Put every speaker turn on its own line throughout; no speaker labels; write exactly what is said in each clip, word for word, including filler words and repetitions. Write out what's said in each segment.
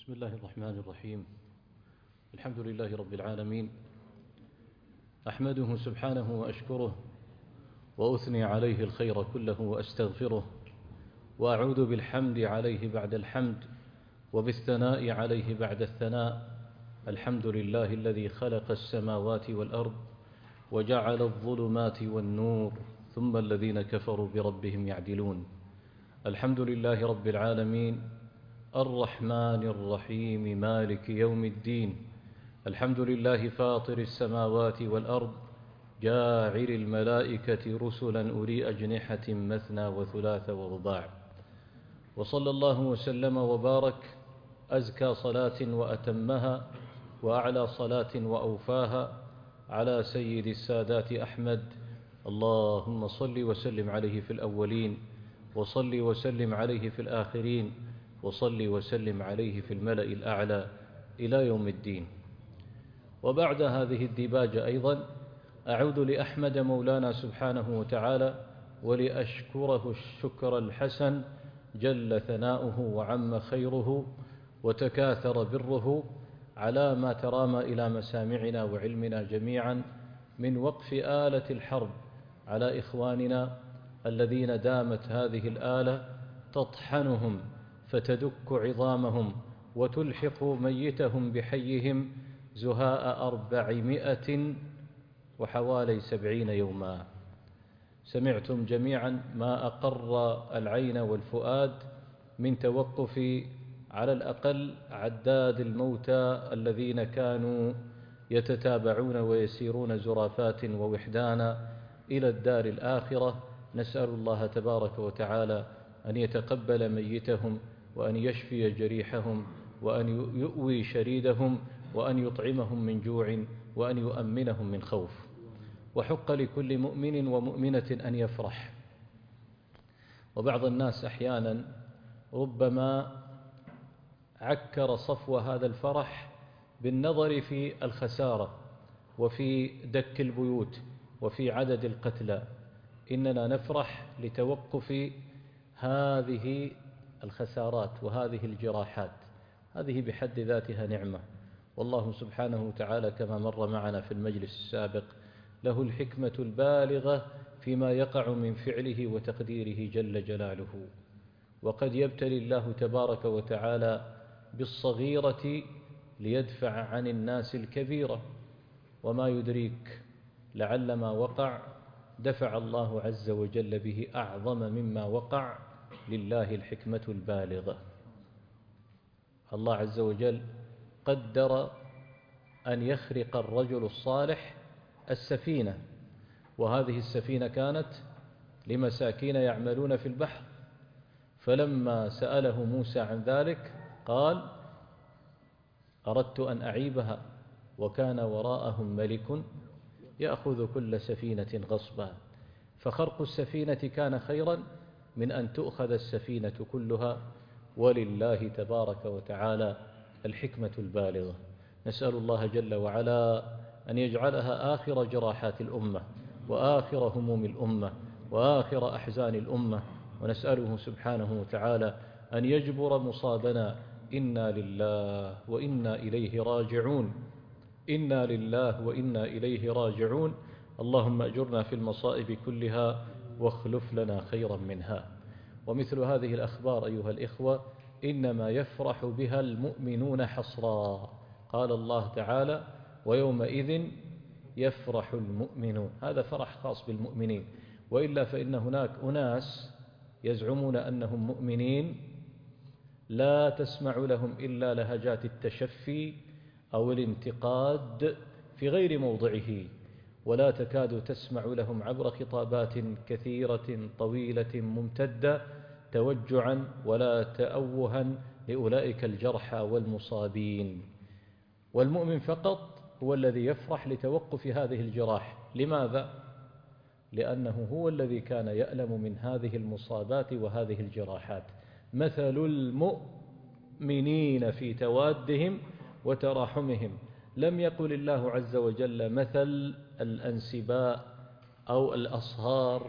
بسم الله الرحمن الرحيم. الحمد لله رب العالمين، أحمده سبحانه وأشكره وأثني عليه الخير كله وأستغفره، وأعوذ بالحمد عليه بعد الحمد وبالثناء عليه بعد الثناء. الحمد لله الذي خلق السماوات والأرض وجعل الظلمات والنور، ثم الذين كفروا بربهم يعدلون. الحمد لله رب العالمين الرحمن الرحيم مالك يوم الدين. الحمد لله فاطر السماوات والأرض جاعل الملائكة رسلا أولي أجنحة مثنى وثلاث ورباع. وصلى الله وسلم وبارك أزكى صلاة وأتمها وأعلى صلاة وأوفاها على سيد السادات أحمد. اللهم صل وسلم عليه في الأولين، وصل وسلم عليه في الآخرين، وصل وسلم عليه في الملأ الأعلى إلى يوم الدين. وبعد هذه الديباجة أيضا أعود لأحمد مولانا سبحانه وتعالى ولأشكره الشكر الحسن جل ثناؤه وعم خيره وتكاثر بره على ما ترامى إلى مسامعنا وعلمنا جميعا من وقف آلة الحرب على إخواننا الذين دامت هذه الآلة تطحنهم فتدك عظامهم وتلحق ميتهم بحيهم زهاء أربعمائة وحوالي سبعين يوما. سمعتم جميعا ما أقر العين والفؤاد من توقف على الأقل عداد الموتى الذين كانوا يتتابعون ويسيرون زرافات ووحدانا إلى الدار الآخرة. نسأل الله تبارك وتعالى أن يتقبل ميتهم، وأن يشفي جريحهم، وأن يؤوي شريدهم، وأن يطعمهم من جوع، وأن يؤمنهم من خوف. وحق لكل مؤمن ومؤمنة أن يفرح. وبعض الناس أحيانا ربما عكر صفو هذا الفرح بالنظر في الخسارة وفي دك البيوت وفي عدد القتلى. إننا نفرح لتوقف هذه الخسارات وهذه الجراحات، هذه بحد ذاتها نعمة، والله سبحانه وتعالى كما مر معنا في المجلس السابق له الحكمة البالغة فيما يقع من فعله وتقديره جل جلاله. وقد يبتلي الله تبارك وتعالى بالصغيرة ليدفع عن الناس الكبيرة، وما يدريك لعل ما وقع دفع الله عز وجل به أعظم مما وقع. لله الحكمة البالغة. الله عز وجل قدر أن يخرق الرجل الصالح السفينة، وهذه السفينة كانت لمساكين يعملون في البحر، فلما سأله موسى عن ذلك قال أردت أن أعيبها وكان وراءهم ملك يأخذ كل سفينة غصبا. فخرق السفينة كان خيرا من أن تؤخذ السفينة كلها. ولله تبارك وتعالى الحكمة البالغة. نسأل الله جل وعلا أن يجعلها آخر جراحات الأمة وآخر هموم الأمة وآخر أحزان الأمة، ونسأله سبحانه وتعالى أن يجبر مصابنا. إنا لله وإنا إليه راجعون. إنا لله وإنا إليه راجعون. اللهم أجرنا في المصائب كلها واخلف لنا خيرا منها. ومثل هذه الأخبار أيها الإخوة إنما يفرح بها المؤمنون حصرا. قال الله تعالى ويومئذ يفرح المؤمنون. هذا فرح خاص بالمؤمنين، وإلا فإن هناك أناس يزعمون أنهم مؤمنين لا تسمع لهم إلا لهجات التشفي أو الانتقاد في غير موضعه، ولا تكاد تسمع لهم عبر خطابات كثيرة طويلة ممتدة توجعا ولا تأوها لأولئك الجرحى والمصابين. والمؤمن فقط هو الذي يفرح لتوقف هذه الجراح. لماذا؟ لأنه هو الذي كان يألم من هذه المصابات وهذه الجراحات. مثل المؤمنين في توادهم وتراحمهم. لم يقل الله عز وجل مثل الأنسباء أو الأصهار،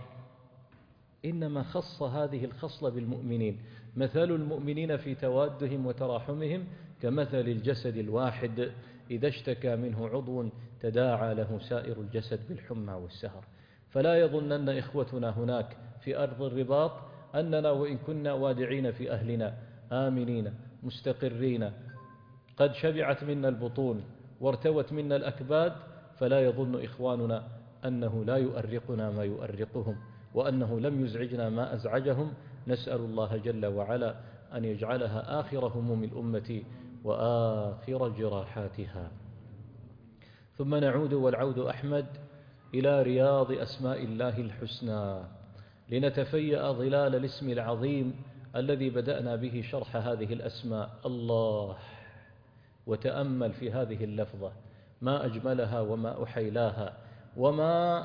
إنما خص هذه الخصلة بالمؤمنين. مثل المؤمنين في توادهم وتراحمهم كمثل الجسد الواحد إذا اشتكى منه عضو تداعى له سائر الجسد بالحمى والسهر. فلا يظنن إخوتنا هناك في أرض الرباط أننا وإن كنا وادعين في أهلنا آمنين مستقرين قد شبعت منا البطون وارتوت منا الأكباد، فلا يظن إخواننا أنه لا يؤرقنا ما يؤرقهم، وأنه لم يزعجنا ما أزعجهم. نسأل الله جل وعلا أن يجعلها آخر هموم الأمة وآخر جراحاتها. ثم نعود والعود أحمد إلى رياض أسماء الله الحسنى لنتفيأ ظلال الاسم العظيم الذي بدأنا به شرح هذه الأسماء. الله، وتأمل في هذه اللفظة، ما أجملها وما أحيلاها، وما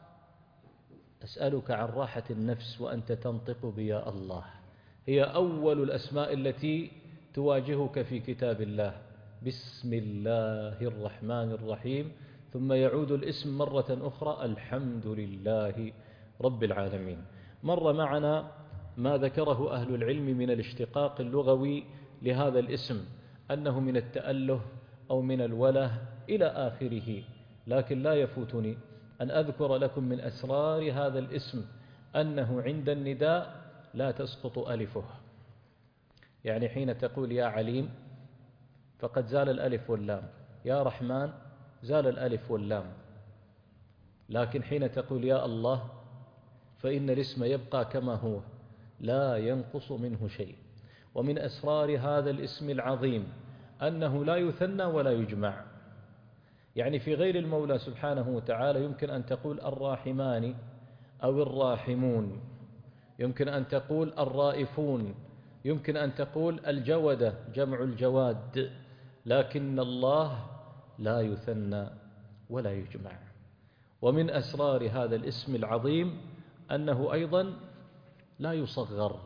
أسألك عن راحة النفس وأنت تنطق بيا الله. هي أول الأسماء التي تواجهك في كتاب الله، بسم الله الرحمن الرحيم، ثم يعود الاسم مرة أخرى الحمد لله رب العالمين. مر معنا ما ذكره أهل العلم من الاشتقاق اللغوي لهذا الاسم، أنه من التأله أو من الوله إلى آخره، لكن لا يفوتني أن أذكر لكم من أسرار هذا الاسم أنه عند النداء لا تسقط ألفه. يعني حين تقول يا عليم فقد زال الألف واللام، يا رحمن زال الألف واللام، لكن حين تقول يا الله فإن الاسم يبقى كما هو لا ينقص منه شيء. ومن أسرار هذا الاسم العظيم أنه لا يثنى ولا يجمع. يعني في غير المولى سبحانه وتعالى يمكن أن تقول الراحمان أو الراحمون، يمكن أن تقول الرائفون، يمكن أن تقول الجودة جمع الجواد، لكن الله لا يثنى ولا يجمع. ومن أسرار هذا الاسم العظيم أنه أيضا لا يصغر.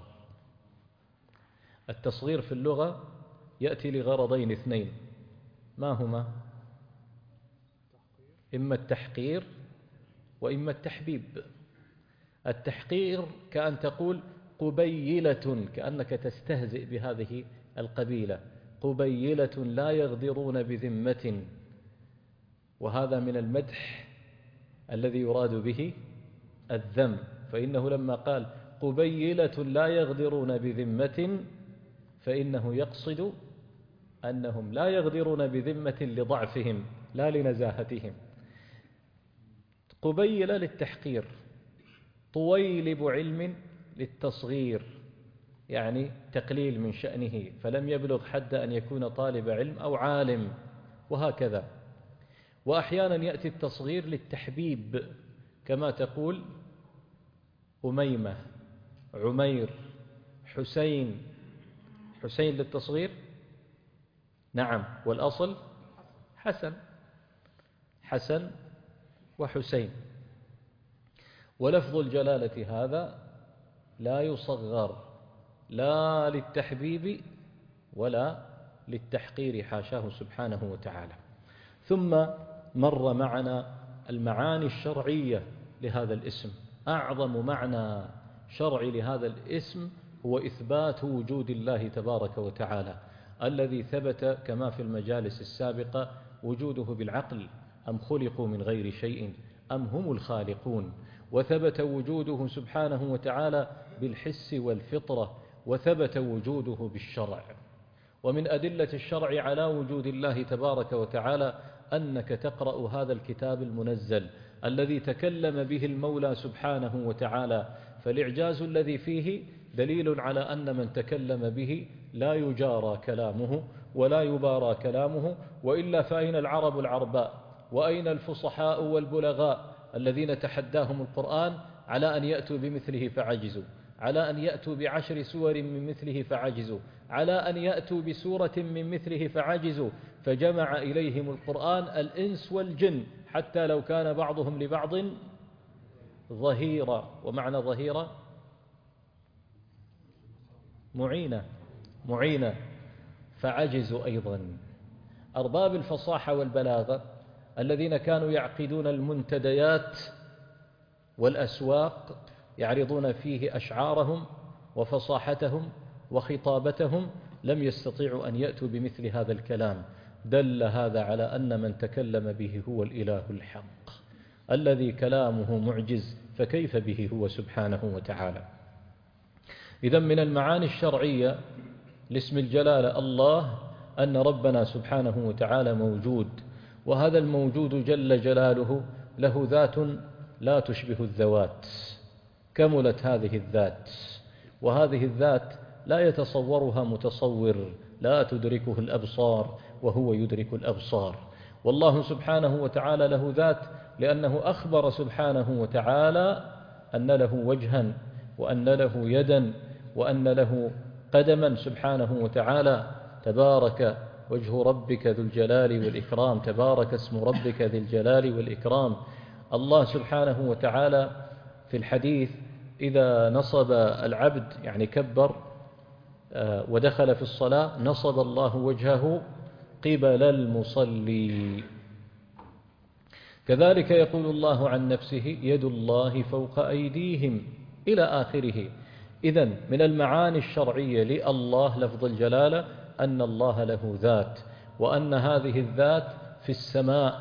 التصغير في اللغة يأتي لغرضين اثنين، ما هما؟ إما التحقير وإما التحبيب. التحقير كأن تقول قبيلة، كأنك تستهزئ بهذه القبيلة، قبيلة لا يغدرون بذمة، وهذا من المدح الذي يراد به الذم، فإنه لما قال قبيلة لا يغدرون بذمة فإنه يقصد أنهم لا يغدرون بذمة لضعفهم لا لنزاهتهم. قبيلة للتحقير، طويلب علم للتصغير، يعني تقليل من شأنه، فلم يبلغ حد أن يكون طالب علم أو عالم، وهكذا. وأحيانا يأتي التصغير للتحبيب، كما تقول أميمة، عمير، حسين. حسين للتصغير؟ نعم، والأصل حسن، حسن وحسين. ولفظ الجلالة هذا لا يصغر لا للتحبيب ولا للتحقير، حاشاه سبحانه وتعالى. ثم مر معنا المعاني الشرعية لهذا الاسم. أعظم معنى شرعي لهذا الاسم هو إثبات وجود الله تبارك وتعالى، الذي ثبت كما في المجالس السابقة وجوده بالعقل، أم خلقوا من غير شيء أم هم الخالقون، وثبت وجوده سبحانه وتعالى بالحس والفطرة، وثبت وجوده بالشرع. ومن أدلة الشرع على وجود الله تبارك وتعالى أنك تقرأ هذا الكتاب المنزل الذي تكلم به المولى سبحانه وتعالى، فالإعجاز الذي فيه دليل على أن من تكلم به لا يجارى كلامه ولا يبارى كلامه، وإلا فأين العرب العرباء، وأين الفصحاء والبلغاء الذين تحداهم القرآن على أن يأتوا بمثله فعجزوا، على أن يأتوا بعشر سور من مثله فعجزوا، على أن يأتوا بسورة من مثله فعجزوا، فجمع إليهم القرآن الإنس والجن، حتى لو كان بعضهم لبعض ظهيرا. ومعنى ظهيرا معينة، معينة، فعجزوا أيضا. أرباب الفصاحة والبلاغة الذين كانوا يعقدون المنتديات والأسواق يعرضون فيه أشعارهم وفصاحتهم وخطابتهم، لم يستطيعوا أن يأتوا بمثل هذا الكلام. دل هذا على أن من تكلم به هو الإله الحق الذي كلامه معجز، فكيف به هو سبحانه وتعالى. إذا من المعاني الشرعية لاسم الجلالة الله أن ربنا سبحانه وتعالى موجود، وهذا الموجود جل جلاله له ذات لا تشبه الذوات، كملت هذه الذات، وهذه الذات لا يتصورها متصور، لا تدركه الأبصار وهو يدرك الأبصار. والله سبحانه وتعالى له ذات لأنه أخبر سبحانه وتعالى أن له وجها وأن له يدا وأن له قدما سبحانه وتعالى. تبارك وجه ربك ذو الجلال والإكرام، تبارك اسم ربك ذي الجلال والإكرام. الله سبحانه وتعالى في الحديث إذا نصب العبد يعني كبر ودخل في الصلاة نصب الله وجهه قبل المصلي. كذلك يقول الله عن نفسه يد الله فوق أيديهم إلى آخره. إذن من المعاني الشرعية لله لفظ الجلالة أن الله له ذات، وأن هذه الذات في السماء،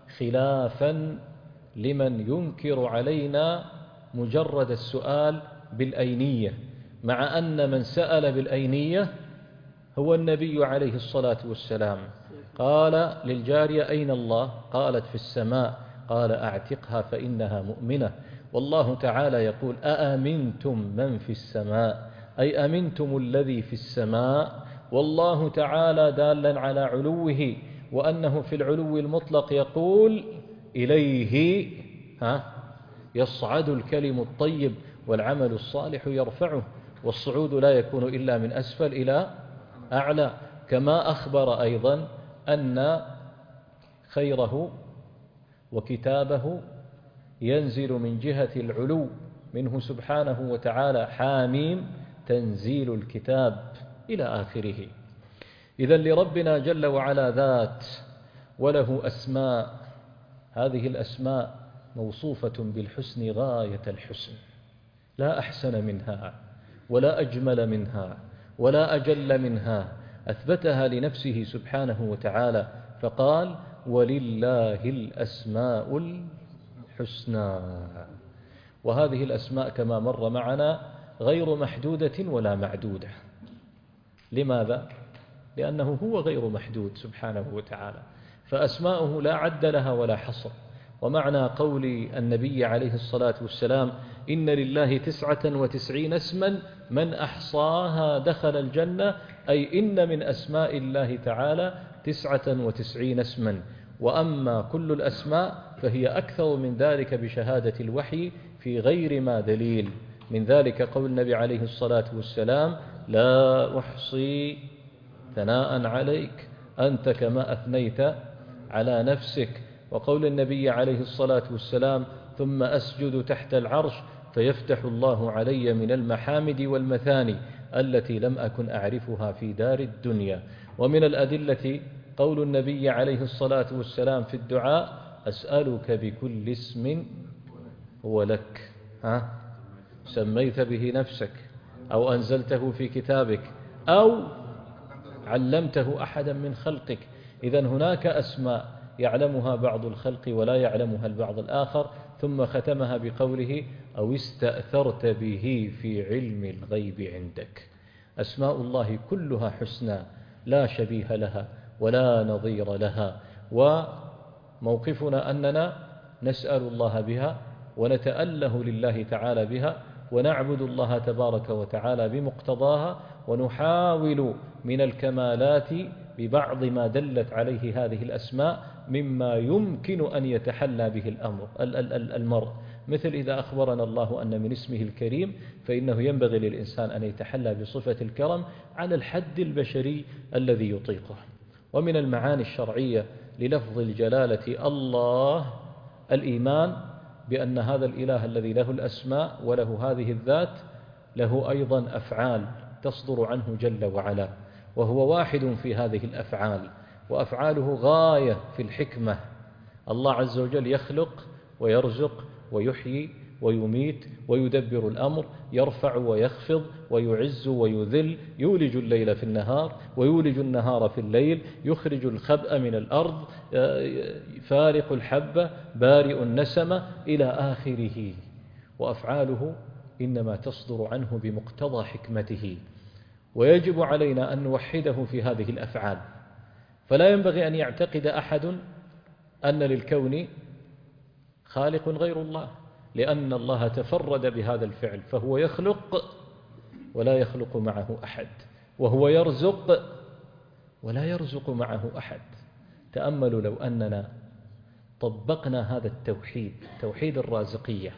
خلافا لمن ينكر علينا مجرد السؤال بالأينية، مع أن من سأل بالأينية هو النبي عليه الصلاة والسلام. قال للجارية أين الله؟ قالت في السماء. قال أعتقها فإنها مؤمنة. والله تعالى يقول أأمنتم من في السماء، أي أمنتم الذي في السماء. والله تعالى دالا على علوه وأنه في العلو المطلق يقول إليه ها يصعد الكلم الطيب والعمل الصالح يرفعه، والصعود لا يكون إلا من أسفل إلى أعلى. كما أخبر أيضا أن خيره وكتابه ينزل من جهة العلو منه سبحانه وتعالى، حاميم تنزيل الكتاب إلى آخره. إذن لربنا جل وعلا ذات وله أسماء، هذه الأسماء موصوفة بالحسن غاية الحسن، لا أحسن منها ولا أجمل منها ولا أجل منها، أثبتها لنفسه سبحانه وتعالى فقال ولله الأسماء الحسنى. وهذه الأسماء كما مر معنا غير محدودة ولا معدودة. لماذا؟ لأنه هو غير محدود سبحانه وتعالى، فأسماؤه لا عد لها ولا حصر. ومعنى قول النبي عليه الصلاة والسلام إن لله تسعة وتسعين اسما من أحصاها دخل الجنة، أي إن من أسماء الله تعالى تسعة وتسعين اسما، وأما كل الأسماء فهي أكثر من ذلك بشهادة الوحي في غير ما دليل. من ذلك قول النبي عليه الصلاة والسلام لا أحصي ثناء عليك أنت كما أثنيت على نفسك. وقول النبي عليه الصلاة والسلام ثم أسجد تحت العرش فيفتح الله علي من المحامد والمثاني التي لم أكن أعرفها في دار الدنيا. ومن الأدلة قول النبي عليه الصلاة والسلام في الدعاء أسألك بكل اسم هو لك ها سميت به نفسك أو أنزلته في كتابك أو علمته أحدا من خلقك. إذن هناك أسماء يعلمها بعض الخلق ولا يعلمها البعض الآخر، ثم ختمها بقوله أو استأثرت به في علم الغيب عندك. أسماء الله كلها حسنى لا شبيه لها ولا نظير لها، وموقفنا أننا نسأل الله بها ونتأله لله تعالى بها ونعبد الله تبارك وتعالى بمقتضاها، ونحاول من الكمالات ببعض ما دلت عليه هذه الأسماء مما يمكن أن يتحلى به الأمر المرء، مثل إذا أخبرنا الله أن من اسمه الكريم فإنه ينبغي للإنسان أن يتحلى بصفة الكرم على الحد البشري الذي يطيقه. ومن المعاني الشرعية للفظ الجلالة الله الإيمان بأن هذا الإله الذي له الأسماء وله هذه الذات له أيضا أفعال تصدر عنه جل وعلا، وهو واحد في هذه الأفعال، وأفعاله غاية في الحكمة. الله عز وجل يخلق ويرزق ويحيي ويميت ويدبر الأمر، يرفع ويخفض ويعز ويذل، يولج الليل في النهار ويولج النهار في الليل، يخرج الخبأ من الأرض، فارق الحبة، بارئ النسمة، إلى آخره. وأفعاله إنما تصدر عنه بمقتضى حكمته، ويجب علينا أن نوحده في هذه الأفعال. فلا ينبغي أن يعتقد أحد أن للكون خالق غير الله، لأن الله تفرد بهذا الفعل، فهو يخلق ولا يخلق معه أحد، وهو يرزق ولا يرزق معه أحد. تأملوا لو أننا طبقنا هذا التوحيد، توحيد الرازقية،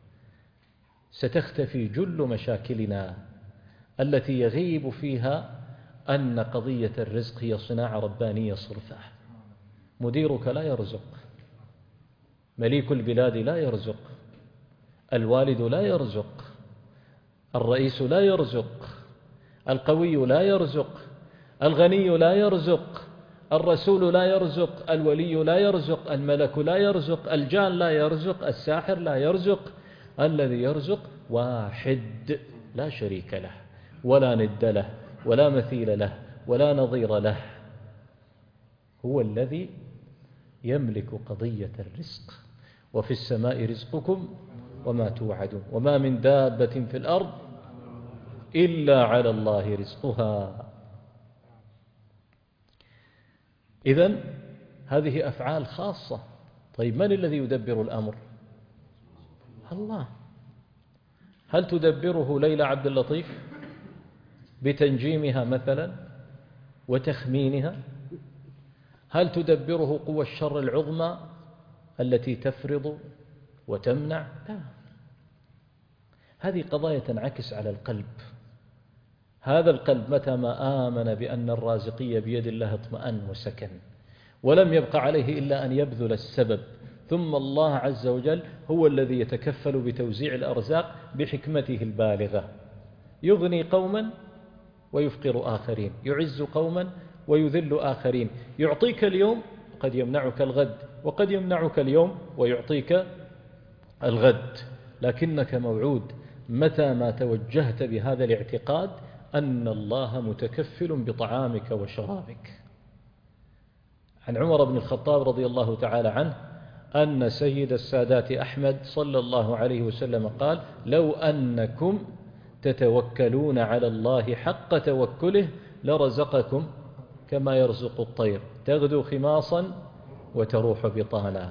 ستختفي جل مشاكلنا التي يغيب فيها أن قضية الرزق هي صناعة ربانية صرفة. مديرك لا يرزق، مليك البلاد لا يرزق، الوالد لا يرزق، الرئيس لا يرزق، القوي لا يرزق، الغني لا يرزق، الرسول لا يرزق، الولي لا يرزق، الملك لا يرزق، الجان لا يرزق، الساحر لا يرزق. الذي يرزق واحد لا شريك له ولا ند له ولا مثيل له ولا نظير له، هو الذي يملك قضية الرزق. وفي السماء رزقكم وما توعدون، وما من دابة في الأرض إلا على الله رزقها. إذن هذه أفعال خاصة. طيب من الذي يدبر الأمر؟ الله. هل تدبره ليلى عبد اللطيف بتنجيمها مثلا وتخمينها؟ هل تدبره قوى الشر العظمى التي تفرض وتمنع؟ لا، هذه قضايا تنعكس على القلب. هذا القلب متى ما آمن بأن الرازقية بيد الله اطمأن وسكن، ولم يبق عليه إلا أن يبذل السبب، ثم الله عز وجل هو الذي يتكفل بتوزيع الأرزاق بحكمته البالغة. يغني قوما ويفقر آخرين، يعز قوما ويذل آخرين، يعطيك اليوم قد يمنعك الغد، وقد يمنعك اليوم ويعطيك الغد، لكنك موعود متى ما توجهت بهذا الاعتقاد أن الله متكفل بطعامك وشرابك. عن عمر بن الخطاب رضي الله تعالى عنه أن سيد السادات أحمد صلى الله عليه وسلم قال: لو أنكم تتوكلون على الله حق توكله لرزقكم كما يرزق الطير تغدو خماصا وتروح بطانا.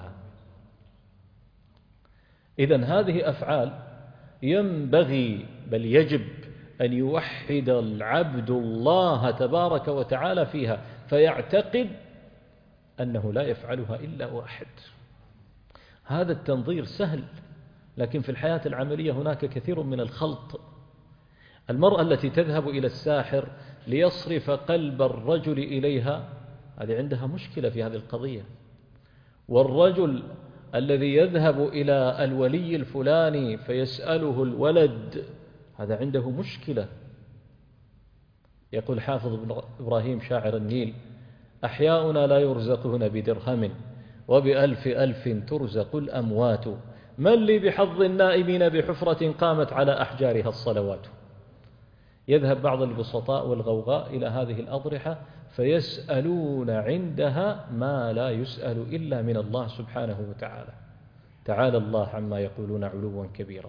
إذن هذه أفعال ينبغي بل يجب أن يوحد العبد الله تبارك وتعالى فيها، فيعتقد أنه لا يفعلها إلا واحد. هذا التنظير سهل، لكن في الحياة العملية هناك كثير من الخلط. المرأة التي تذهب إلى الساحر ليصرف قلب الرجل إليها، هذه عندها مشكلة في هذه القضية. والرجل الذي يذهب إلى الولي الفلاني فيسأله الولد، هذا عنده مشكلة. يقول حافظ بن إبراهيم شاعر النيل: أحياؤنا لا يرزقون بدرهم وبألف ألف ترزق الأموات، من لي بحظ النائمين بحفرة قامت على أحجارها الصلوات. يذهب بعض البسطاء والغوغاء إلى هذه الأضرحة فيسألون عندها ما لا يسأل إلا من الله سبحانه وتعالى. تعالى الله عما يقولون علوا كبيرا.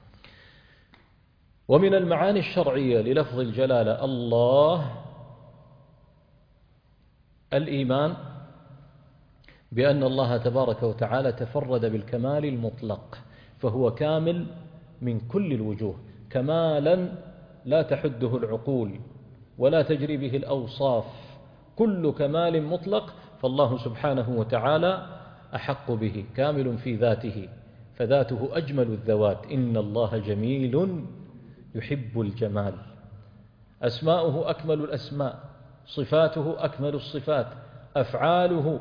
ومن المعاني الشرعية للفظ الجلالة الله الإيمان بأن الله تبارك وتعالى تفرد بالكمال المطلق، فهو كامل من كل الوجوه، كمالا لا تحده العقول ولا تجري به الأوصاف، كل كمال مطلق فالله سبحانه وتعالى أحق به. كامل في ذاته، فذاته أجمل الذوات، إن الله جميل يحب الجمال. أسماؤه أكمل الأسماء، صفاته أكمل الصفات، أفعاله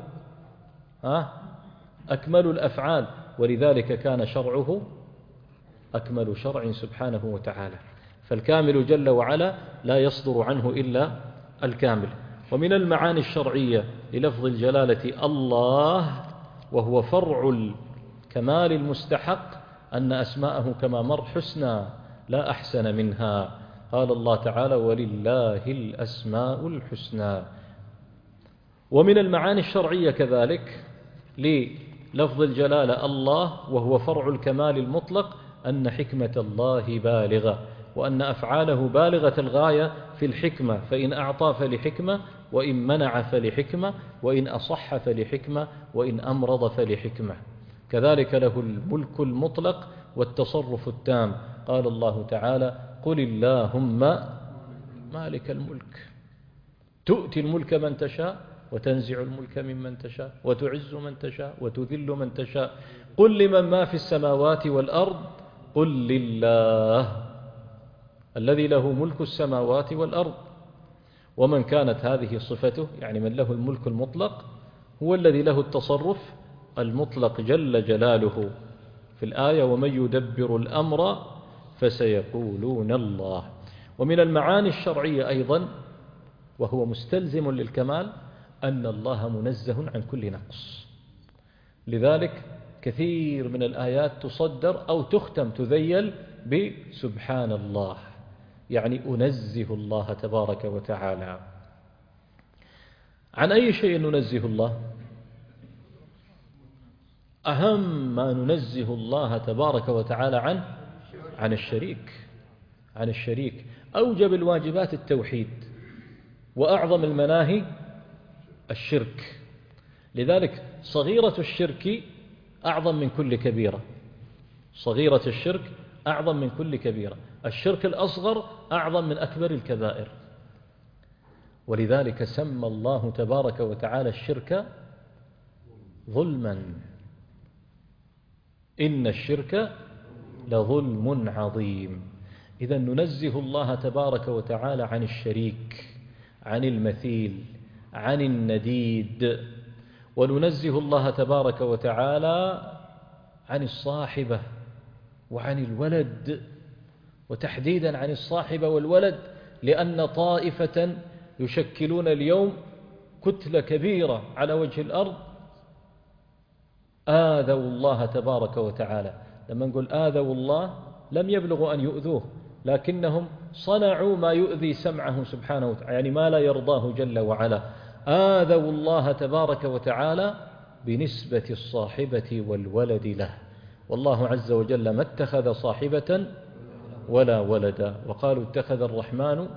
أكمل الأفعال، ولذلك كان شرعه أكمل شرع سبحانه وتعالى. فالكامل جل وعلا لا يصدر عنه إلا الكامل. ومن المعاني الشرعية للفظ الجلالة الله، وهو فرع الكمال المستحق، أن أسماءه كما مر حسنى لا أحسن منها. قال الله تعالى ولله الأسماء الحسنى. ومن المعاني الشرعية كذلك للفظ الجلالة الله وهو فرع الكمال المطلق أن حكمة الله بالغة، وأن أفعاله بالغة الغاية في الحكمة، فإن أعطى فلحكمة، وإن منع فلحكمة، وإن أصح فلحكمة، وإن أمرض فلحكمة. كذلك له الملك المطلق والتصرف التام. قال الله تعالى قل اللهم مالك الملك تؤتي الملك من تشاء وتنزع الملك ممن تشاء وتعز من تشاء وتذل من تشاء قل لمن ما في السماوات والأرض قل لله الذي له ملك السماوات والأرض. ومن كانت هذه صفته يعني من له الملك المطلق هو الذي له التصرف المطلق جل جلاله. في الآية ومن يدبر الأمر فسيقولون الله. ومن المعاني الشرعية أيضا وهو مستلزم للكمال أن الله منزه عن كل نقص. لذلك كثير من الآيات تصدر أو تختم تذيل بسبحان الله، يعني أنزه الله تبارك وتعالى. عن أي شيء ننزه الله؟ أهم ما ننزه الله تبارك وتعالى عنه عن الشريك. عن الشريك أوجب الواجبات التوحيد، وأعظم المناهي الشرك. لذلك صغيرة الشرك أعظم من كل كبيرة. صغيرة الشرك أعظم من كل كبيرة. الشرك الأصغر أعظم من أكبر الكبائر. ولذلك سمى الله تبارك وتعالى الشرك ظلما. إن الشرك لظلم عظيم. إذا ننزه الله تبارك وتعالى عن الشريك، عن المثيل، عن النديد. وننزه الله تبارك وتعالى عن الصاحبة وعن الولد، وتحديدا عن الصاحبة والولد، لأن طائفة يشكلون اليوم كتلة كبيرة على وجه الأرض آذوا الله تبارك وتعالى. لما نقول آذوا الله لم يبلغوا أن يؤذوه، لكنهم صنعوا ما يؤذي سمعه سبحانه وتعالى، يعني ما لا يرضاه جل وعلا. آذوا الله تبارك وتعالى بنسبة الصاحبة والولد له. والله عز وجل ما اتخذ صاحبة ولا ولدا، وقالوا اتخذ الرحمن،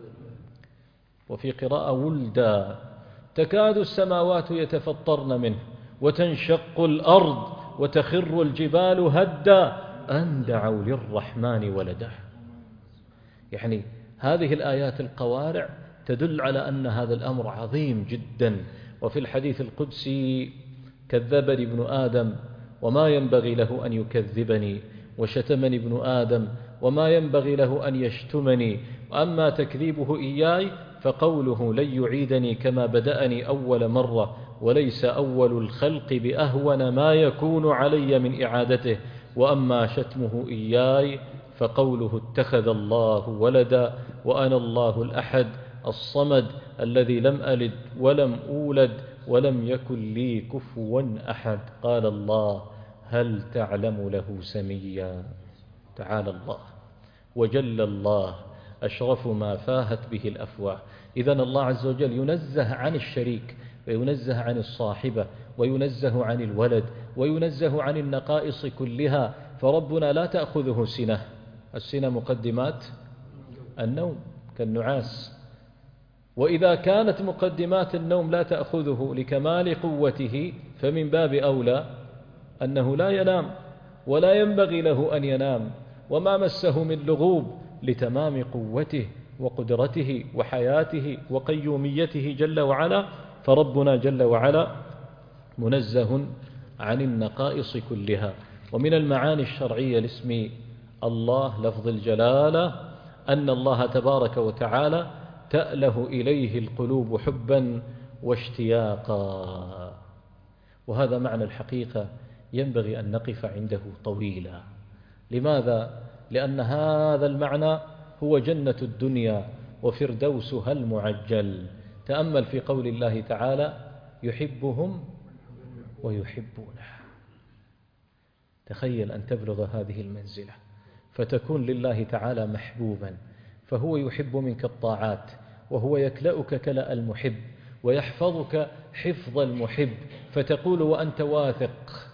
وفي قراءة ولدا. تكاد السماوات يتفطرن منه وتنشق الأرض وتخر الجبال هدا أن دعوا للرحمن ولدا. يعني هذه الآيات القوارع تدل على أن هذا الأمر عظيم جدا. وفي الحديث القدسي كذبني ابن آدم وما ينبغي له أن يكذبني، وشتمني ابن آدم وما ينبغي له أن يشتمني، وأما تكذيبه إياي فقوله لن يعيدني كما بدأني أول مرة، وليس أول الخلق بأهون ما يكون علي من إعادته، وأما شتمه إياي فقوله اتخذ الله ولدا وأنا الله الأحد الصمد الذي لم ألد ولم أولد ولم يكن لي كفوا أحد. قال الله هل تعلم له سميا. تعالى الله وجل الله أشرف ما فاهت به الأفواه. إذن الله عز وجل ينزه عن الشريك، وينزه عن الصاحبة، وينزه عن الولد، وينزه عن النقائص كلها. فربنا لا تأخذه سنة. السنة مقدمات النوم كالنعاس، وإذا كانت مقدمات النوم لا تأخذه لكمال قوته فمن باب أولى أنه لا ينام ولا ينبغي له أن ينام، وما مسه من لغوب لتمام قوته وقدرته وحياته وقيوميته جل وعلا. فربنا جل وعلا منزه عن النقائص كلها. ومن المعاني الشرعية لاسم الله لفظ الجلالة أن الله تبارك وتعالى تأله إليه القلوب حبا واشتياقا. وهذا معنى الحقيقة ينبغي أن نقف عنده طويلا. لماذا؟ لأن هذا المعنى هو جنة الدنيا وفردوسها المعجل. تأمل في قول الله تعالى يحبهم ويحبونه. تخيل أن تبلغ هذه المنزلة فتكون لله تعالى محبوبا، فهو يحب منك الطاعات، وهو يكلأك كلأ المحب، ويحفظك حفظ المحب، فتقول وأنت واثق: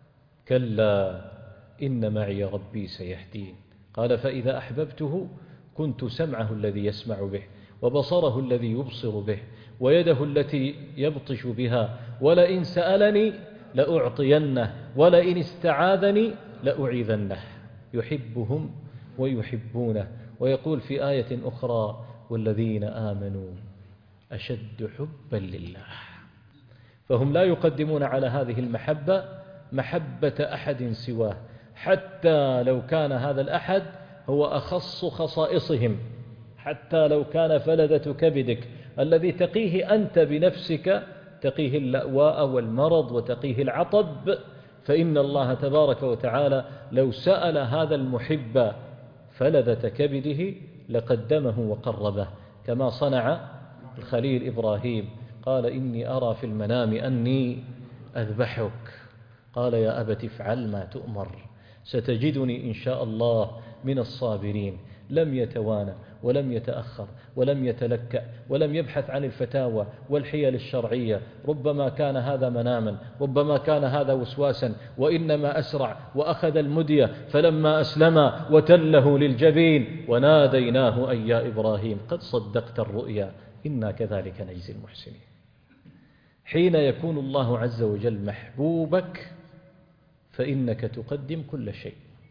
كلا إن معي ربي سيهدين. قال: فإذا أحببته كنت سمعه الذي يسمع به، وبصره الذي يبصر به، ويده التي يبطش بها، ولئن سألني لأعطينه، ولئن استعاذني لأعيذنه. يحبهم ويحبونه. ويقول في آية أخرى: والذين آمنوا أشد حبا لله. فهم لا يقدمون على هذه المحبة محبة أحد سواه، حتى لو كان هذا الأحد هو أخص خصائصهم، حتى لو كان فلذة كبدك الذي تقيه أنت بنفسك، تقيه اللأواء والمرض وتقيه العطب، فإن الله تبارك وتعالى لو سأل هذا المحب فلذة كبده لقدمه وقربه، كما صنع الخليل إبراهيم. قال: إني أرى في المنام أني أذبحك. قال: يا أبت افعل ما تؤمر، ستجدني إن شاء الله من الصابرين. لم يتوانى ولم يتأخر ولم يتلكأ ولم يبحث عن الفتاوى والحيل الشرعية. ربما كان هذا مناما، ربما كان هذا وسواسا، وإنما أسرع وأخذ المدية. فلما أسلم وتله للجبين وناديناه أي يا إبراهيم قد صدقت الرؤيا إنا كذلك نجزي المحسنين. حين يكون الله عز وجل محبوبك فإنك تقدم كل شيء.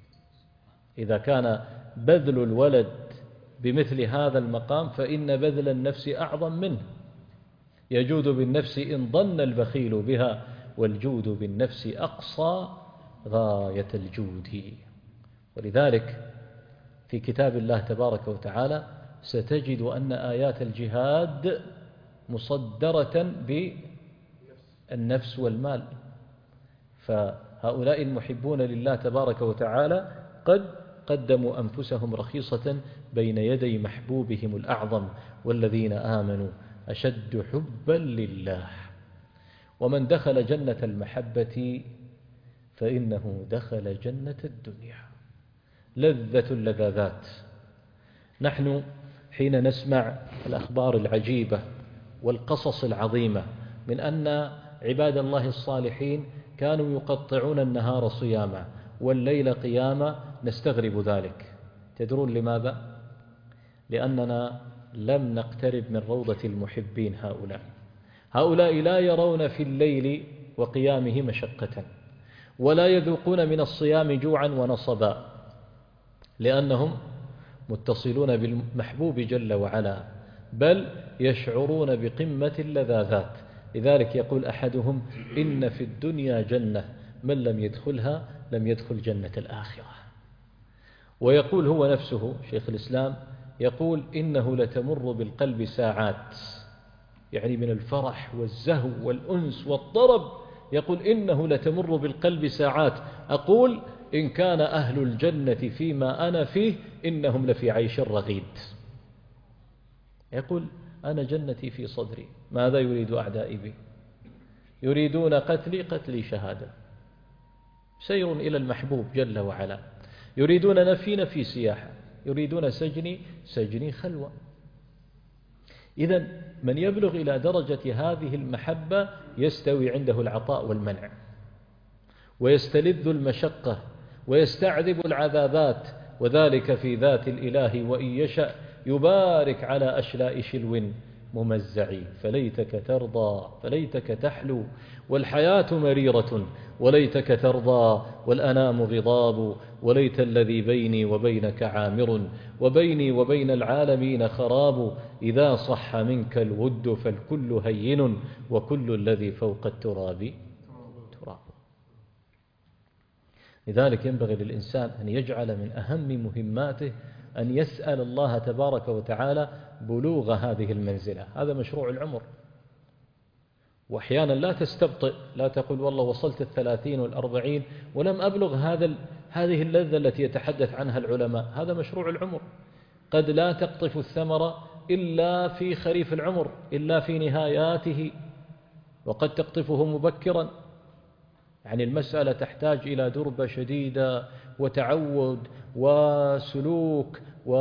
إذا كان بذل الولد بمثل هذا المقام فإن بذل النفس أعظم منه. يجود بالنفس إن ظن البخيل بها، والجود بالنفس أقصى غاية الجود. ولذلك في كتاب الله تبارك وتعالى ستجد أن آيات الجهاد مصدرة بالنفس والمال. فهؤلاء المحبون لله تبارك وتعالى قد قدموا أنفسهم رخيصة بين يدي محبوبهم الأعظم: والذين آمنوا أشد حبا لله. ومن دخل جنة المحبة فإنه دخل جنة الدنيا. لذة اللذاذات. نحن حين نسمع الأخبار العجيبة والقصص العظيمة من أن عباد الله الصالحين كانوا يقطعون النهار صياما والليل قياما، نستغرب ذلك. تدرون لماذا؟ لأننا لم نقترب من روضة المحبين. هؤلاء هؤلاء لا يرون في الليل وقيامه مشقة، ولا يذوقون من الصيام جوعا ونصبا، لأنهم متصلون بالمحبوب جل وعلا، بل يشعرون بقمة اللذاذات. لذلك يقول أحدهم: إن في الدنيا جنة من لم يدخلها لم يدخل جنة الآخرة. ويقول هو نفسه شيخ الإسلام، يقول: إنه لتمر بالقلب ساعات، يعني من الفرح والزهو والأنس والطرب. يقول: إنه لتمر بالقلب ساعات أقول إن كان أهل الجنة فيما أنا فيه إنهم لفي عيش رغيد. يقول: أنا جنتي في صدري، ماذا يريد أعدائي بي؟ يريدون قتلي، قتلي شهادة، سير إلى المحبوب جل وعلا. يريدون نفي، نفي سياحة. يريدون سجني، سجني خلوة. إذن من يبلغ إلى درجة هذه المحبة يستوي عنده العطاء والمنع، ويستلذ المشقة، ويستعذب العذابات، وذلك في ذات الإله وإن يشأ يبارك على أشلاء شلو ممزع. فليتك ترضى، فليتك تحلو، والحياة مريرة، وليتك ترضى، والأنام غضاب، وليت الذي بيني وبينك عامر، وبيني وبين العالمين خراب. إذا صح منك الود فالكل هين، وكل الذي فوق التراب تراب. لذلك ينبغي للإنسان أن يجعل من أهم مهماته أن يسأل الله تبارك وتعالى بلوغ هذه المنزلة. هذا مشروع العمر. وأحيانا لا تستبطئ، لا تقول والله وصلت الثلاثين والأربعين ولم أبلغ هذا هذه اللذة التي يتحدث عنها العلماء. هذا مشروع العمر. قد لا تقطف الثمرة إلا في خريف العمر، إلا في نهاياته، وقد تقطفه مبكرا. يعني المسألة تحتاج إلى دربة شديدة وتعود وسلوك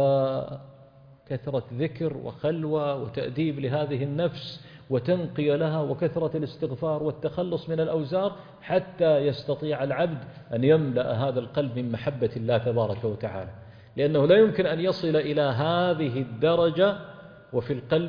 وكثرة ذكر وخلوة وتأديب لهذه النفس وتنقية لها وكثرة الاستغفار والتخلص من الأوزار حتى يستطيع العبد أن يملأ هذا القلب من محبة الله تبارك وتعالى، لأنه لا يمكن أن يصل إلى هذه الدرجة وفي القلب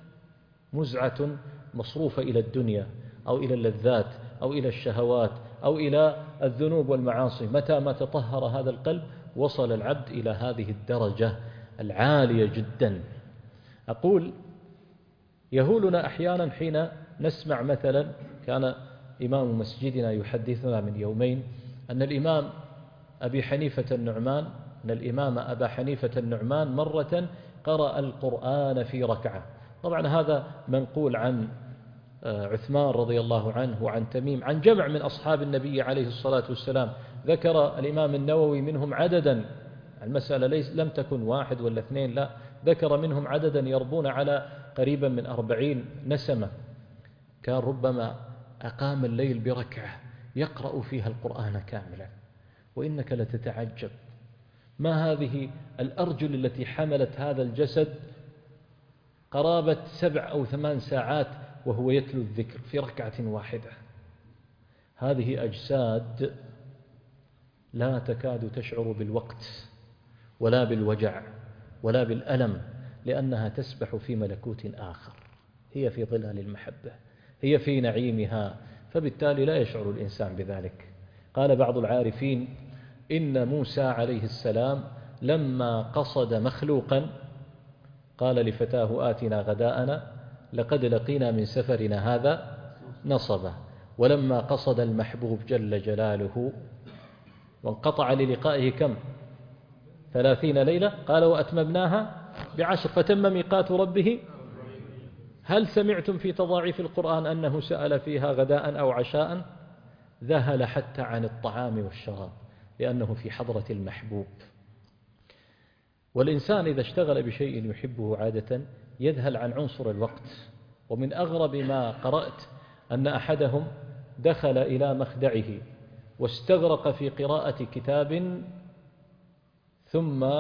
مزعة مصروفة إلى الدنيا أو إلى اللذات أو إلى الشهوات أو إلى الذنوب والمعاصي. متى ما تطهر هذا القلب وصل العبد إلى هذه الدرجة العالية جدا. أقول يهولنا أحيانا حين نسمع مثلا، كان إمام مسجدنا يحدثنا من يومين أن الإمام أبي حنيفة النعمان أن الإمام أبا حنيفة النعمان مرة قرأ القرآن في ركعة. طبعا هذا منقول عن عثمان رضي الله عنه وعن تميم، عن جمع من أصحاب النبي عليه الصلاة والسلام. ذكر الإمام النووي منهم عددا، المسألة ليس لم تكن واحد ولا اثنين، لا، ذكر منهم عددا يربون على قريبا من أربعين نسمة. كان ربما أقام الليل بركعة يقرأ فيها القرآن كاملا، وإنك لتتعجب ما هذه الأرجل التي حملت هذا الجسد قرابة سبع أو ثمان ساعات وهو يتلو الذكر في ركعة واحدة. هذه أجساد لا تكاد تشعر بالوقت ولا بالوجع ولا بالألم، لأنها تسبح في ملكوت آخر، هي في ظلال المحبة، هي في نعيمها، فبالتالي لا يشعر الإنسان بذلك. قال بعض العارفين إن موسى عليه السلام لما قصد مخلوقا قال لفتاه آتنا غداءنا لقد لقينا من سفرنا هذا نصبا، ولما قصد المحبوب جل جلاله وانقطع للقائه كم ثلاثين ليلة قال وأتممناها بعشر فتم ميقات ربه. هل سمعتم في تضاعيف القرآن أنه سأل فيها غداء أو عشاء؟ ذهل حتى عن الطعام والشراب لأنه في حضرة المحبوب. والإنسان إذا اشتغل بشيء يحبه عادة يذهل عن عنصر الوقت. ومن أغرب ما قرأت أن أحدهم دخل إلى مخدعه واستغرق في قراءة كتاب ثم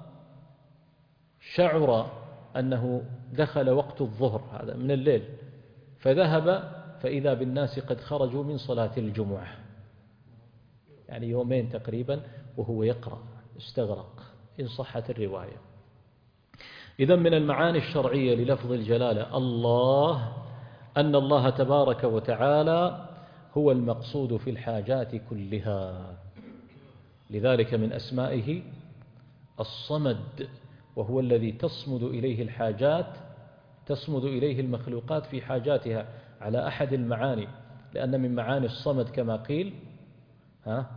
شعر أنه دخل وقت الظهر، هذا من الليل، فذهب فإذا بالناس قد خرجوا من صلاة الجمعة، يعني يومين تقريبا وهو يقرأ، استغرق إن صحت الرواية. إذن من المعاني الشرعية للفظ الجلالة الله أن الله تبارك وتعالى هو المقصود في الحاجات كلها. لذلك من أسمائه الصمد، وهو الذي تصمد إليه الحاجات، تصمد إليه المخلوقات في حاجاتها على أحد المعاني، لأن من معاني الصمد كما قيل ها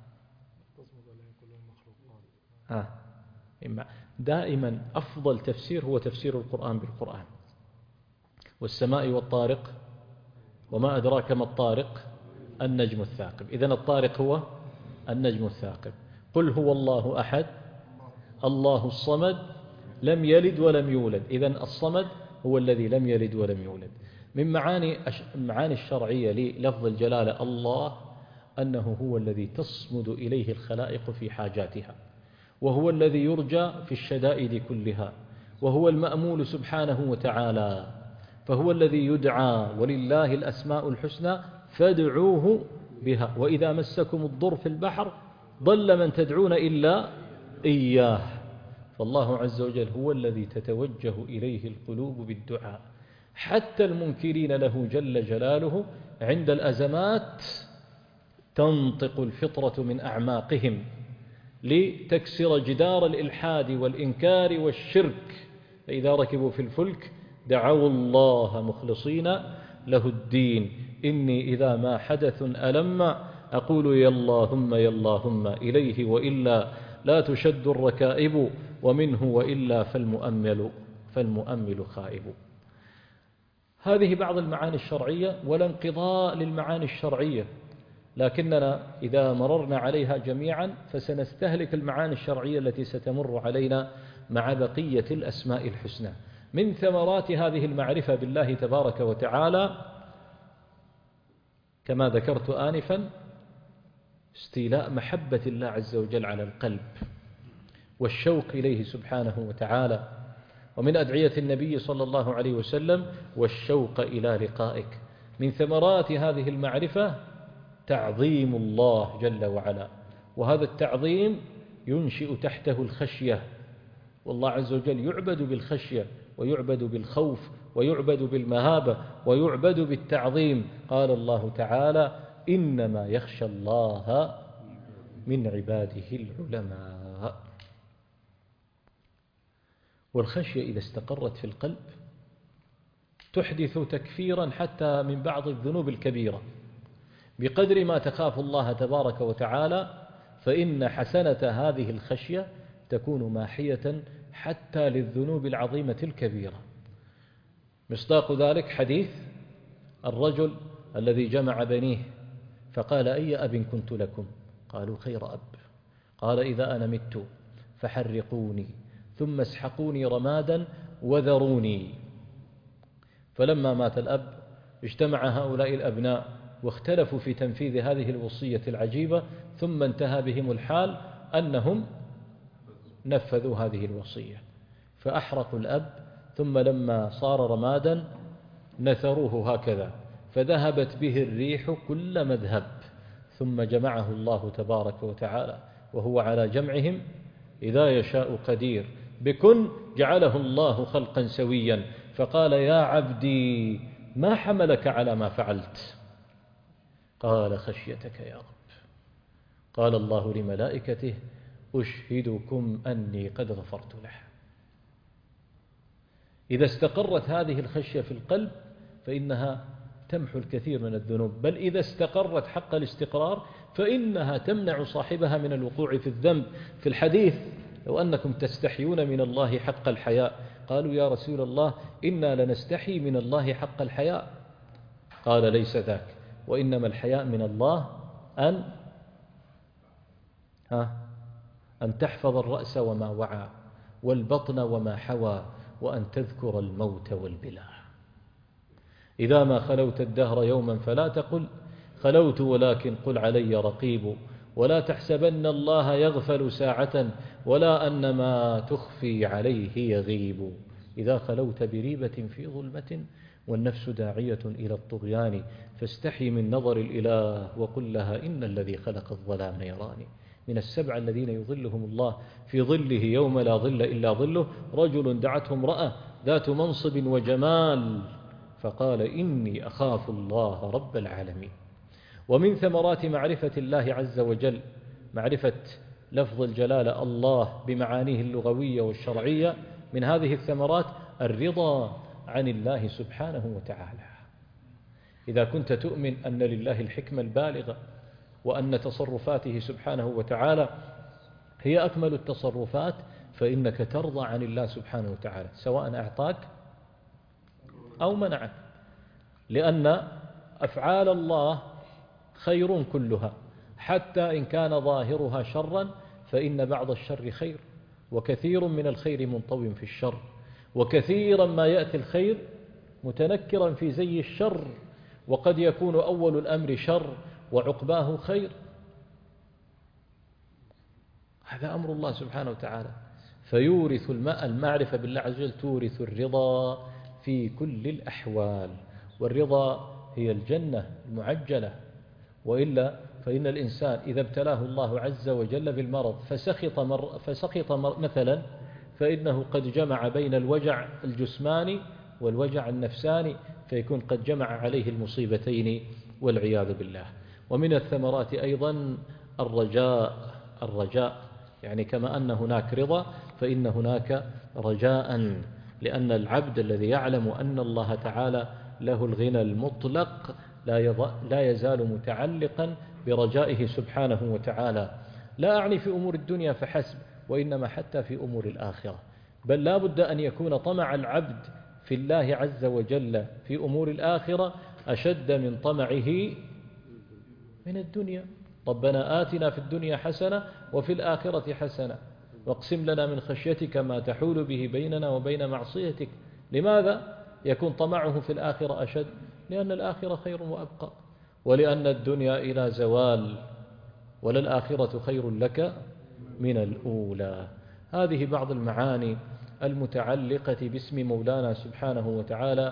ها دائما أفضل تفسير هو تفسير القرآن بالقرآن. والسماء والطارق وما أدراك ما الطارق النجم الثاقب. إذن الطارق هو النجم الثاقب. قل هو الله أحد الله الصمد لم يلد ولم يولد. إذن الصمد هو الذي لم يلد ولم يولد. من معاني معاني الشرعية للفظ الجلالة الله أنه هو الذي تصمد إليه الخلائق في حاجاتها، وهو الذي يرجى في الشدائد كلها، وهو المأمول سبحانه وتعالى، فهو الذي يدعى ولله الأسماء الحسنى فادعوه بها وإذا مسكم الضر في البحر ضل من تدعون إلا إياه. فالله عز وجل هو الذي تتوجه إليه القلوب بالدعاء، حتى المنكرين له جل جلاله عند الأزمات تنطق الفطرة من أعماقهم لتكسر جدار الإلحاد والإنكار والشرك، فإذا ركبوا في الفلك دعوا الله مخلصين له الدين إني إذا ما حدث ألم أقول يا اللهم يا اللهم إليه وإلا لا تشد الركائب ومنه وإلا فالمؤمل فالمؤمل خائب. هذه بعض المعاني الشرعية، ولا انقضاء للمعاني الشرعية، لكننا إذا مررنا عليها جميعا فسنستهلك المعاني الشرعية التي ستمر علينا مع بقية الأسماء الحسنى. من ثمرات هذه المعرفة بالله تبارك وتعالى كما ذكرت آنفا استيلاء محبة الله عز وجل على القلب والشوق إليه سبحانه وتعالى. ومن أدعية النبي صلى الله عليه وسلم: والشوق إلى لقائك. من ثمرات هذه المعرفة تعظيم الله جل وعلا، وهذا التعظيم ينشئ تحته الخشية، والله عز وجل يعبد بالخشية ويعبد بالخوف ويعبد بالمهابة ويعبد بالتعظيم. قال الله تعالى: إنما يخشى الله من عباده العلماء. والخشية إذا استقرت في القلب تحدث تكفيرا حتى من بعض الذنوب الكبيرة، بقدر ما تخاف الله تبارك وتعالى فإن حسنة هذه الخشية تكون ماحية حتى للذنوب العظيمة الكبيرة. مصداق ذلك حديث الرجل الذي جمع بنيه فقال: أي أب كنت لكم؟ قالوا: خير أب. قال: إذا أنا مت فحرقوني ثم اسحقوني رمادا وذروني. فلما مات الأب اجتمع هؤلاء الأبناء واختلفوا في تنفيذ هذه الوصية العجيبة، ثم انتهى بهم الحال أنهم نفذوا هذه الوصية، فأحرقوا الأب، ثم لما صار رمادا نثروه هكذا، فذهبت به الريح كل مذهب، ثم جمعه الله تبارك وتعالى وهو على جمعهم إذا يشاء قدير. بكن جعله الله خلقا سويا، فقال: يا عبدي ما حملك على ما فعلت؟ قال: خشيتك يا رب. قال الله لملائكته: أشهدكم أني قد غفرت له. إذا استقرت هذه الخشية في القلب فإنها تمحو الكثير من الذنوب، بل إذا استقرت حق الاستقرار فإنها تمنع صاحبها من الوقوع في الذنب. في الحديث: لو أنكم تستحيون من الله حق الحياء. قالوا: يا رسول الله إنا لنستحي من الله حق الحياء. قال: ليس ذاك، وإنما الحياء من الله أن ها أن تحفظ الرأس وما وعى والبطن وما حوى وأن تذكر الموت والبلى. إذا ما خلوت الدهر يوما فلا تقل خلوت، ولكن قل علي رقيب. ولا تحسبن الله يغفل ساعة، ولا أن ما تخفي عليه يغيب. إذا خلوت بريبة في ظلمة والنفس داعية إلى الطغيان، فاستحي من نظر الإله وقل لها إن الذي خلق الظلام يراني. من السبع الذين يظلهم الله في ظله يوم لا ظل إلا ظله: رجل دعته امرأة ذات منصب وجمال فقال: إني أخاف الله رب العالمين. ومن ثمرات معرفة الله عز وجل معرفة لفظ الجلالة الله بمعانيه اللغوية والشرعية. من هذه الثمرات الرضا عن الله سبحانه وتعالى. إذا كنت تؤمن أن لله الحكمة البالغة وأن تصرفاته سبحانه وتعالى هي أكمل التصرفات، فإنك ترضى عن الله سبحانه وتعالى سواء أعطاك أو منعك، لأن أفعال الله خير كلها، حتى إن كان ظاهرها شرا فإن بعض الشر خير، وكثير من الخير منطوي في الشر، وكثيرا ما يأتي الخير متنكرا في زي الشر، وقد يكون أول الأمر شر وعقباه خير. هذا أمر الله سبحانه وتعالى. فيورث الماء المعرفة بالله عز وجل تورث الرضا في كل الأحوال، والرضا هي الجنة المعجلة. وإلا فإن الإنسان إذا ابتلاه الله عز وجل بالمرض فسخط, مر فسخط مر مثلا، فإنه قد جمع بين الوجع الجسماني والوجع النفساني، فيكون قد جمع عليه المصيبتين والعياذ بالله. ومن الثمرات أيضا الرجاء الرجاء يعني كما أن هناك رضا فإن هناك رجاء، لأن العبد الذي يعلم أن الله تعالى له الغنى المطلق لا يزال متعلقا برجائه سبحانه وتعالى. لا أعني في أمور الدنيا فحسب، وإنما حتى في أمور الآخرة، بل لا بد أن يكون طمع العبد في الله عز وجل في أمور الآخرة أشد من طمعه من الدنيا. ربنا آتنا في الدنيا حسنة وفي الآخرة حسنة واقسم لنا من خشيتك ما تحول به بيننا وبين معصيتك. لماذا يكون طمعه في الآخرة أشد؟ لأن الآخرة خير وأبقى، ولأن الدنيا إلى زوال، وللآخرة خير لك من الأولى. هذه بعض المعاني المتعلقة باسم مولانا سبحانه وتعالى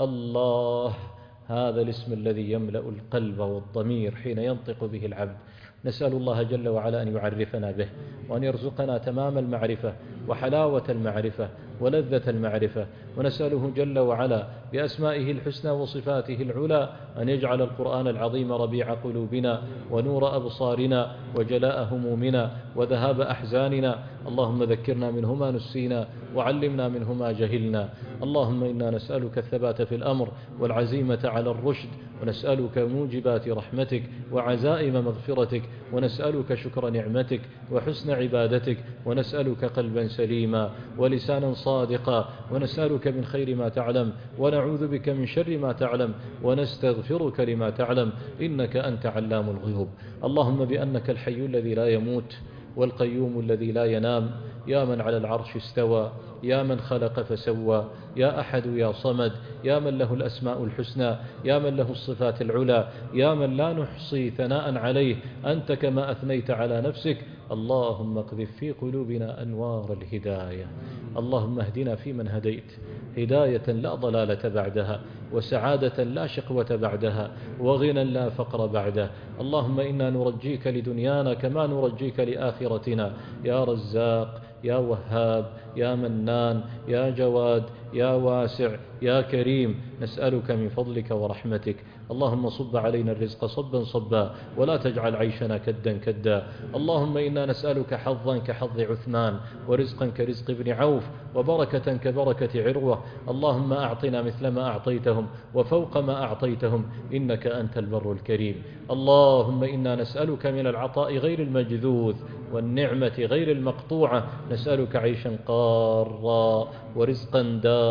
الله، هذا الاسم الذي يملأ القلب والضمير حين ينطق به العبد. نسأل الله جل وعلا أن يعرفنا به، وأن يرزقنا تمام المعرفة وحلاوة المعرفة ولذة المعرفة، ونسأله جل وعلا بأسمائه الحسنى وصفاته العلى أن يجعل القرآن العظيم ربيع قلوبنا ونور أبصارنا وجلاء همومنا وذهاب أحزاننا. اللهم ذكرنا منه ما نسينا وعلمنا منه ما جهلنا. اللهم إنا نسألك الثبات في الأمر والعزيمة على الرشد، ونسألك موجبات رحمتك وعزائم مغفرتك، ونسألك شكر نعمتك وحسن عبادتك، ونسألك قلبا سليما ولسانا صادقا، ونسألك من خير ما تعلم ونعوذ بك من شر ما تعلم ونستغفرك لما تعلم، إنك أنت علام الغيوب. اللهم بأنك الحي الذي لا يموت والقيوم الذي لا ينام، يا من على العرش استوى، يا من خلق فسوى، يا أحد يا صمد، يا من له الأسماء الحسنى، يا من له الصفات العلى، يا من لا نحصي ثناء عليه أنت كما أثنيت على نفسك. اللهم اقذف في قلوبنا أنوار الهداية. اللهم اهدنا فيمن هديت هداية لا ضلالة بعدها، وسعادة لا شقوة بعدها، وغنى لا فقر بعده. اللهم إنا نرجيك لدنيانا كما نرجيك لآخرتنا، يا رزاق يا وهاب يا منان يا جواد يا واسع يا كريم، نسألك من فضلك ورحمتك. اللهم صب علينا الرزق صبا صبا، ولا تجعل عيشنا كدا كدا. اللهم إنا نسألك حظا كحظ عثمان، ورزقا كرزق ابن عوف، وبركة كبركة عروة. اللهم أعطنا مثل ما أعطيتهم وفوق ما أعطيتهم، إنك أنت البر الكريم. اللهم إنا نسألك من العطاء غير المجذوذ والنعمة غير المقطوعة، نسألك عيشا قارا ورزقا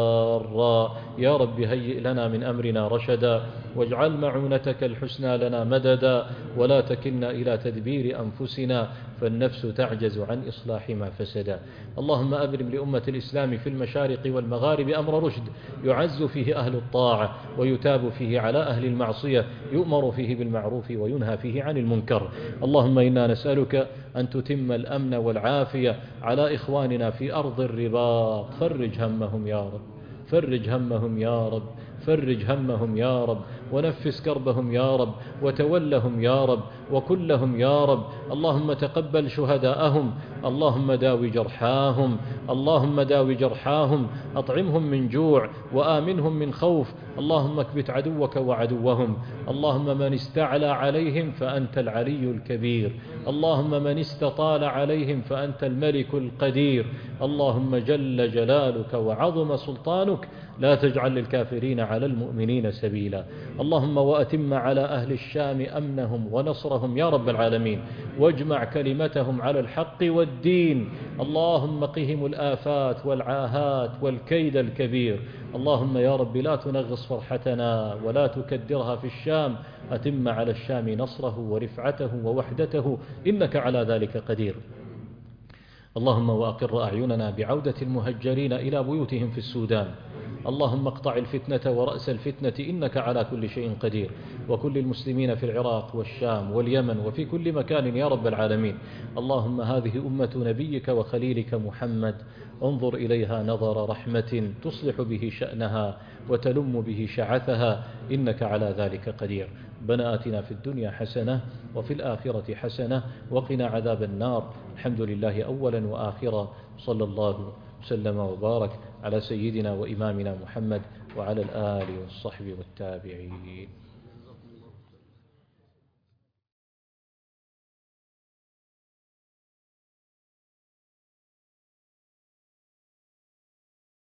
دارا. يا رب هيئ لنا من أمرنا رشدا، واجعل معونتك الحسنى لنا مددا، ولا تكلنا إلى تدبير أنفسنا، فالنفس تعجز عن إصلاح ما فسدا. اللهم أبرم لأمة الإسلام في المشارق والمغارب أمر رشد، يعز فيه أهل الطاعة ويتاب فيه على أهل المعصية، يؤمر فيه بالمعروف وينهى فيه عن المنكر. اللهم إنا نسألك أن تتم الأمن والعافية على إخواننا في أرض الرباط، فرج همهم يا رب، فرج همهم يا رب، فرج همهم يا رب، ونفس كربهم يا رب، وتولهم يا رب، وكلهم يا رب. اللهم تقبل شهداءهم، اللهم داوي جرحاهم، اللهم داوي جرحاهم، أطعمهم من جوع وآمنهم من خوف. اللهم اكبت عدوك وعدوهم. اللهم من استعلى عليهم فأنت العلي الكبير، اللهم من استطال عليهم فأنت الملك القدير. اللهم جل جلالك وعظم سلطانك، لا تجعل للكافرين على المؤمنين سبيلا. اللهم وأتم على أهل الشام أمنهم ونصرهم يا رب العالمين، واجمع كلمتهم على الحق والدين. اللهم قهم الآفات والعاهات والكيد الكبير. اللهم يا رب لا تنغص فرحتنا ولا تكدرها في الشام، أتم على الشام نصره ورفعته ووحدته، إنك على ذلك قدير. اللهم وأقر أعيننا بعودة المهجرين إلى بيوتهم في السودان. اللهم اقطع الفتنة ورأس الفتنة، إنك على كل شيء قدير. وكل المسلمين في العراق والشام واليمن وفي كل مكان يا رب العالمين. اللهم هذه أمة نبيك وخليلك محمد، انظر إليها نظر رحمة تصلح به شأنها وتلم به شعثها، إنك على ذلك قدير. ربنا آتنا في الدنيا حسنة وفي الآخرة حسنة وقنا عذاب النار. الحمد لله أولا وآخرا، صلى الله وسلم وبارك على سيدنا وإمامنا محمد وعلى الآل والصحب والتابعين.